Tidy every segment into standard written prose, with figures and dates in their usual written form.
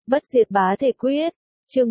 Bất diệt bá thể quyết, chương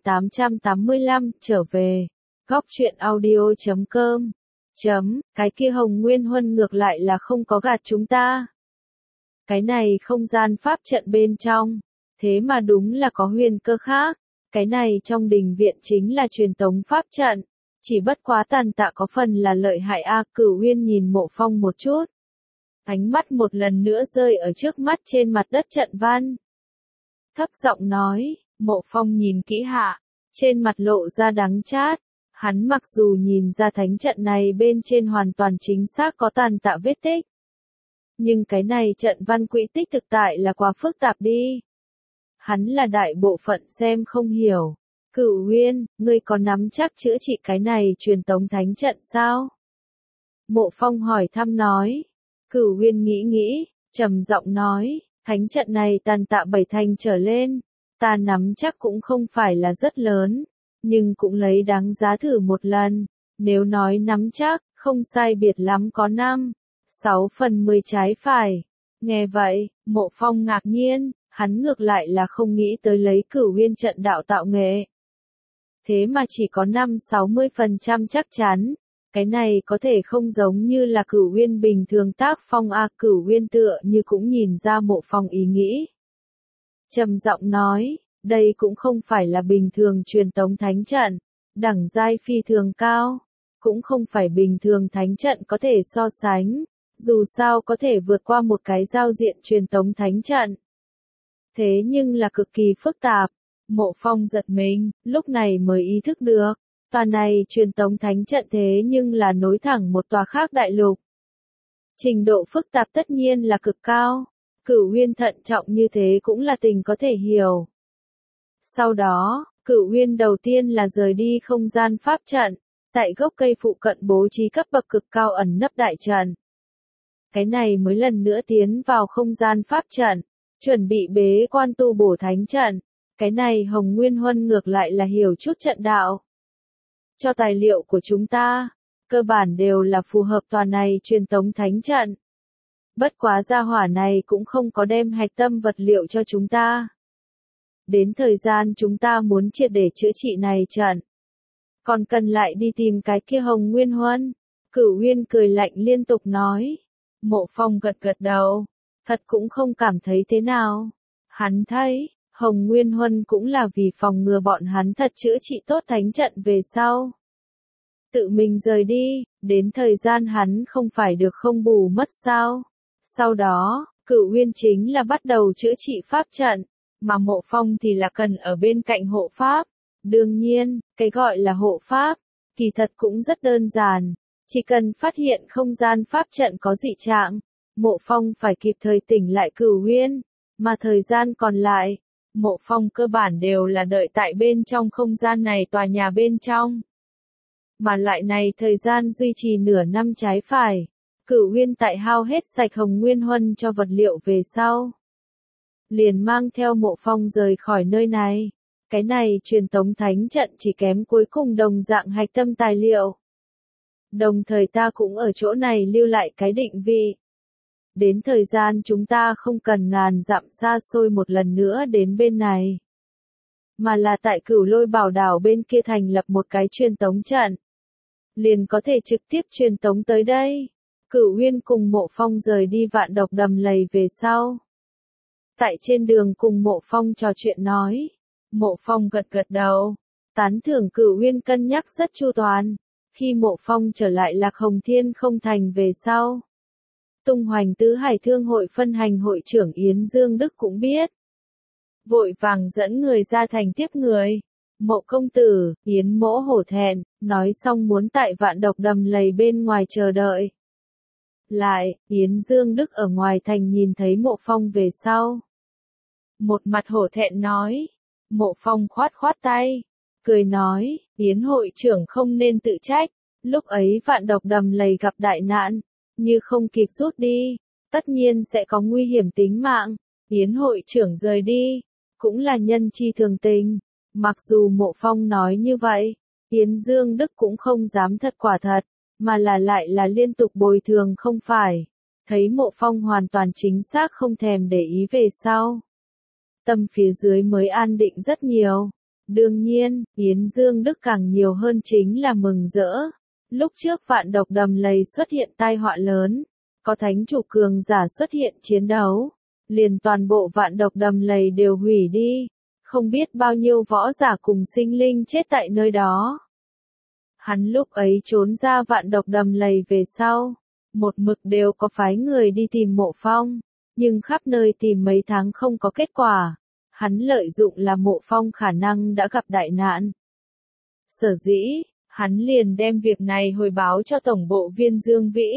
1885, trở về. Góc truyện audio.com. Cái kia Hồng Nguyên Huân ngược lại là không có gạt chúng ta. Cái này không gian pháp trận bên trong, thế mà đúng là có huyền cơ khác. Cái này trong đình viện chính là truyền tống pháp trận, chỉ bất quá tàn tạ có phần là lợi hại a. Cửu Uyên nhìn Mộ Phong một chút, ánh mắt một lần nữa rơi ở trước mắt trên mặt đất trận văn. Thấp giọng nói, Mộ Phong nhìn kỹ hạ, trên mặt lộ ra đắng chát. Hắn mặc dù nhìn ra thánh trận này bên trên hoàn toàn chính xác có tàn tạ vết tích, nhưng cái này trận văn quỹ tích thực tại là quá phức tạp đi. Hắn là đại bộ phận xem không hiểu. Cửu Uyên, ngươi có nắm chắc chữa trị cái này truyền tống thánh trận sao? Mộ Phong hỏi thăm nói. Cửu Uyên nghĩ, trầm giọng nói, thánh trận này tàn tạ 7 thành trở lên, ta nắm chắc cũng không phải là rất lớn, nhưng cũng lấy đáng giá thử một lần. Nếu nói nắm chắc, không sai biệt lắm có 5/6 trái phải. Nghe vậy, Mộ Phong ngạc nhiên, hắn ngược lại là không nghĩ tới lấy Cửu Uyên trận đạo tạo nghệ. Thế mà chỉ có 5-60% chắc chắn, cái này có thể không giống như là Cửu Uyên bình thường tác phong a. Cửu Uyên tựa như cũng nhìn ra Mộ Phong ý nghĩ. Trầm giọng nói, đây cũng không phải là bình thường truyền tống thánh trận, đẳng giai phi thường cao, cũng không phải bình thường thánh trận có thể so sánh, dù sao có thể vượt qua một cái giao diện truyền tống thánh trận. Thế nhưng là cực kỳ phức tạp. Mộ Phong giật mình, lúc này mới ý thức được, tòa này truyền tống thánh trận thế nhưng là nối thẳng một tòa khác đại lục. Trình độ phức tạp tất nhiên là cực cao, Cửu Uyên thận trọng như thế cũng là tình có thể hiểu. Sau đó, Cửu Uyên đầu tiên là rời đi không gian pháp trận, tại gốc cây phụ cận bố trí cấp bậc cực cao ẩn nấp đại trận. Cái này mới lần nữa tiến vào không gian pháp trận, chuẩn bị bế quan tu bổ thánh trận. Cái này Hồng Nguyên Huân ngược lại là hiểu chút trận đạo. Cho tài liệu của chúng ta, cơ bản đều là phù hợp tòa này truyền tống thánh trận. Bất quá gia hỏa này cũng không có đem hạch tâm vật liệu cho chúng ta. Đến thời gian chúng ta muốn triệt để chữa trị này trận, còn cần lại đi tìm cái kia Hồng Nguyên Huân. Cửu Uyên cười lạnh liên tục nói. Mộ Phong gật gật đầu, thật cũng không cảm thấy thế nào. Hắn thấy, Hồng Nguyên Huân cũng là vì phòng ngừa bọn hắn thật chữa trị tốt thánh trận về sau. Tự mình rời đi, đến thời gian hắn không phải được không bù mất sao. Sau đó, Cửu Uyên chính là bắt đầu chữa trị pháp trận, mà Mộ Phong thì là cần ở bên cạnh hộ pháp. Đương nhiên, cái gọi là hộ pháp, kỳ thật cũng rất đơn giản. Chỉ cần phát hiện không gian pháp trận có dị trạng, Mộ Phong phải kịp thời tỉnh lại Cửu Uyên, mà thời gian còn lại, Mộ Phong cơ bản đều là đợi tại bên trong không gian này tòa nhà bên trong. Mà lại này thời gian duy trì nửa năm trái phải, Cửu Uyên tại hao hết sạch Hồng Nguyên Huân cho vật liệu về sau, liền mang theo Mộ Phong rời khỏi nơi này. Cái này truyền tống thánh trận chỉ kém cuối cùng đồng dạng hạch tâm tài liệu. Đồng thời ta cũng ở chỗ này lưu lại cái định vị. Đến thời gian chúng ta không cần ngàn dặm xa xôi một lần nữa đến bên này, mà là tại Cửu Lôi Bảo đảo bên kia thành lập một cái truyền tống trận, liền có thể trực tiếp truyền tống tới đây. Cửu Uyên cùng Mộ Phong rời đi Vạn Độc Đầm Lầy về sau. Tại trên đường cùng Mộ Phong trò chuyện nói, Mộ Phong gật gật đầu, tán thưởng Cửu Uyên cân nhắc rất chu toàn. Khi Mộ Phong trở lại Lạc Hồng Thiên không thành về sau, tung hoành tứ hải thương hội phân hành hội trưởng Yến Dương Đức cũng biết. Vội vàng dẫn người ra thành tiếp người. Mộ công tử, Yến mỗ hổ thẹn, nói xong muốn tại Vạn Độc Đầm Lầy bên ngoài chờ đợi. Lại, Yến Dương Đức ở ngoài thành nhìn thấy Mộ Phong về sau, một mặt hổ thẹn nói. Mộ Phong khoát khoát tay, cười nói, Yến hội trưởng không nên tự trách, lúc ấy Vạn Độc Đầm Lầy gặp đại nạn, như không kịp rút đi, tất nhiên sẽ có nguy hiểm tính mạng. Yến hội trưởng rời đi, cũng là nhân chi thường tình. Mặc dù Mộ Phong nói như vậy, Yến Dương Đức cũng không dám thật quả thật, mà là lại là liên tục bồi thường không phải. Thấy Mộ Phong hoàn toàn chính xác không thèm để ý về sau, tâm phía dưới mới an định rất nhiều. Đương nhiên, Yến Dương Đức càng nhiều hơn chính là mừng rỡ. Lúc trước vạn độc đầm lầy xuất hiện tai họa lớn, có thánh chủ cường giả xuất hiện chiến đấu, liền toàn bộ vạn độc đầm lầy đều hủy đi, không biết bao nhiêu võ giả cùng sinh linh chết tại nơi đó. Hắn lúc ấy trốn ra vạn độc đầm lầy về sau, một mực đều có phái người đi tìm Mộ Phong, nhưng khắp nơi tìm mấy tháng không có kết quả. Hắn lợi dụng là Mộ Phong khả năng đã gặp đại nạn. Sở dĩ, hắn liền đem việc này hồi báo cho tổng bộ Viên Dương Vĩ.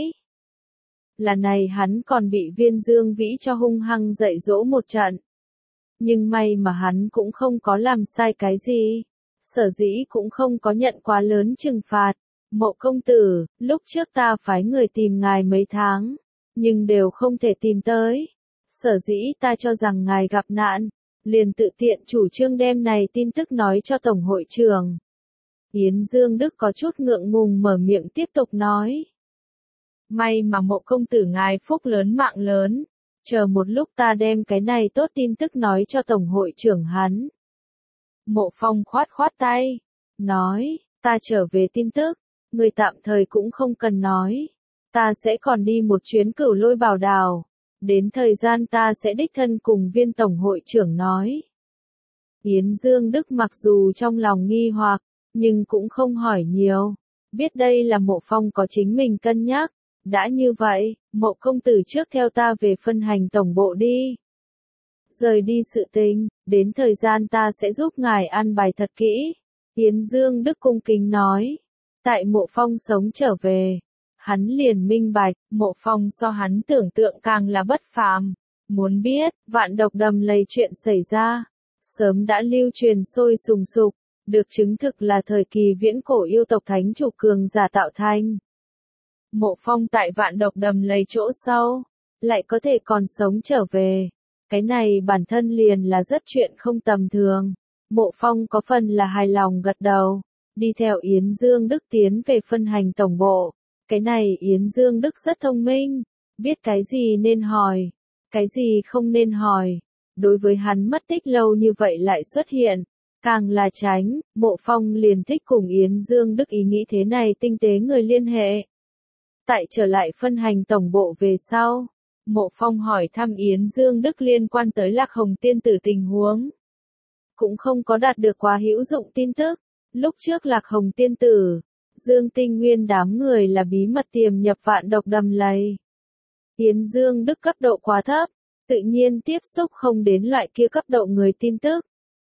Lần này hắn còn bị Viên Dương Vĩ cho hung hăng dạy dỗ một trận. Nhưng may mà hắn cũng không có làm sai cái gì. Sở dĩ cũng không có nhận quá lớn trừng phạt. Mộ công tử, lúc trước ta phái người tìm ngài mấy tháng, nhưng đều không thể tìm tới. Sở dĩ ta cho rằng ngài gặp nạn, liền tự tiện chủ trương đem này tin tức nói cho Tổng hội trưởng. Yến Dương Đức có chút ngượng ngùng mở miệng tiếp tục nói. May mà Mộ công tử ngài phúc lớn mạng lớn, chờ một lúc ta đem cái này tốt tin tức nói cho Tổng hội trưởng hắn. Mộ Phong khoát khoát tay, nói, ta trở về tin tức, người tạm thời cũng không cần nói. Ta sẽ còn đi một chuyến Cửu Lôi Bảo Đảo, đến thời gian ta sẽ đích thân cùng Viên Tổng hội trưởng nói. Yến Dương Đức mặc dù trong lòng nghi hoặc, nhưng cũng không hỏi nhiều, biết đây là Mộ Phong có chính mình cân nhắc. Đã như vậy, Mộ công tử trước theo ta về phân hành tổng bộ đi. Rời đi sự tình, đến thời gian ta sẽ giúp ngài an bài thật kỹ. Yến Dương Đức cung kính nói. Tại Mộ Phong sống trở về, hắn liền minh bạch, Mộ Phong so hắn tưởng tượng càng là bất phàm. Muốn biết, vạn độc đầm lầy chuyện xảy ra, sớm đã lưu truyền sôi sùng sục, được chứng thực là thời kỳ viễn cổ yêu tộc thánh chủ cường giả tạo thành. Mộ Phong tại vạn độc đầm lầy chỗ sâu, lại có thể còn sống trở về. Cái này bản thân liền là rất chuyện không tầm thường. Mộ Phong có phần là hài lòng gật đầu, đi theo Yến Dương Đức tiến về phân hành tổng bộ. Cái này Yến Dương Đức rất thông minh, biết cái gì nên hỏi, cái gì không nên hỏi. Đối với hắn mất tích lâu như vậy lại xuất hiện, càng là tránh, Mộ Phong liền thích cùng Yến Dương Đức ý nghĩ thế này tinh tế người liên hệ. Tại trở lại phân hành tổng bộ về sau, Mộ Phong hỏi thăm Yến Dương Đức liên quan tới Lạc Hồng tiên tử tình huống. Cũng không có đạt được quá hữu dụng tin tức. Lúc trước Lạc Hồng tiên tử, Dương Tinh Nguyên đám người là bí mật tiềm nhập vạn độc đầm lầy. Yến Dương Đức cấp độ quá thấp, tự nhiên tiếp xúc không đến loại kia cấp độ người tin tức.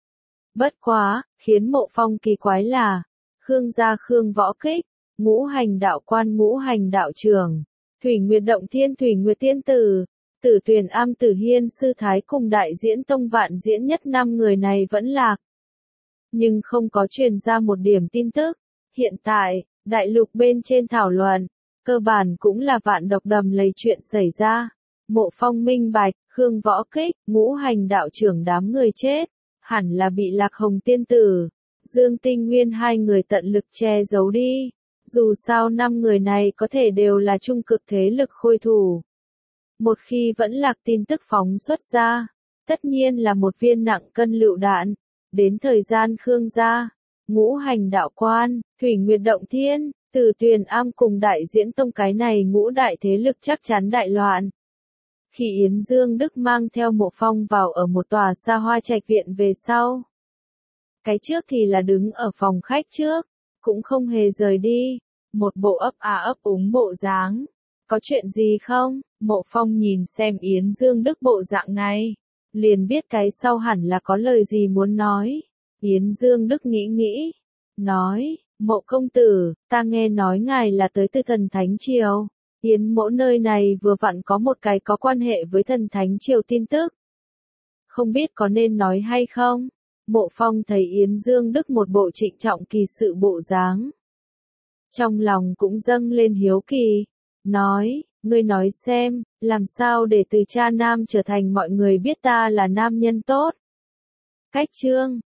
Bất quá, khiến Mộ Phong kỳ quái là, Khương gia Khương Võ Kích, Ngũ Hành đạo quan Ngũ Hành đạo trưởng, Thủy Nguyệt Động Thiên Thủy Nguyệt tiên tử, Tử Tuyền Am Tử Hiên sư thái cùng đại diễn tông vạn diễn nhất 5 người này vẫn lạc. Nhưng không có truyền ra một điểm tin tức. Hiện tại, đại lục bên trên thảo luận, cơ bản cũng là vạn độc đầm lầy chuyện xảy ra. Mộ Phong minh bạch, Khương Võ Kích, Ngũ Hành đạo trưởng đám người chết, hẳn là bị Lạc Hồng tiên tử, Dương Tinh Nguyên hai người tận lực che giấu đi. Dù sao 5 người này có thể đều là trung cực thế lực khôi thủ. Một khi vẫn lạc tin tức phóng xuất ra, tất nhiên là một viên nặng cân lựu đạn. Đến thời gian Khương gia, Ngũ Hành đạo quan, Thủy Nguyệt Động Thiên, Tử Tuyền Am cùng đại diễn tông cái này ngũ đại thế lực chắc chắn đại loạn. Khi Yến Dương Đức mang theo Mộ Phong vào ở một tòa xa hoa trạch viện về sau. Cái trước thì là đứng ở phòng khách trước, cũng không hề rời đi, một bộ ấp ấp úng bộ dáng. Có chuyện gì không? Mộ Phong nhìn xem Yến Dương Đức bộ dạng này, liền biết cái sau hẳn là có lời gì muốn nói. Yến Dương Đức nghĩ, nói, Mộ công tử, ta nghe nói ngài là tới từ thần Thánh Triều. Yến mỗ nơi này vừa vặn có một cái có quan hệ với thần Thánh Triều tin tức. Không biết có nên nói hay không? Mộ Phong thấy Yến Dương Đức một bộ trịnh trọng kỳ sự bộ dáng. Trong lòng cũng dâng lên hiếu kỳ. Nói, ngươi nói xem, làm sao để từ cha nam trở thành mọi người biết ta là nam nhân tốt. Cách chương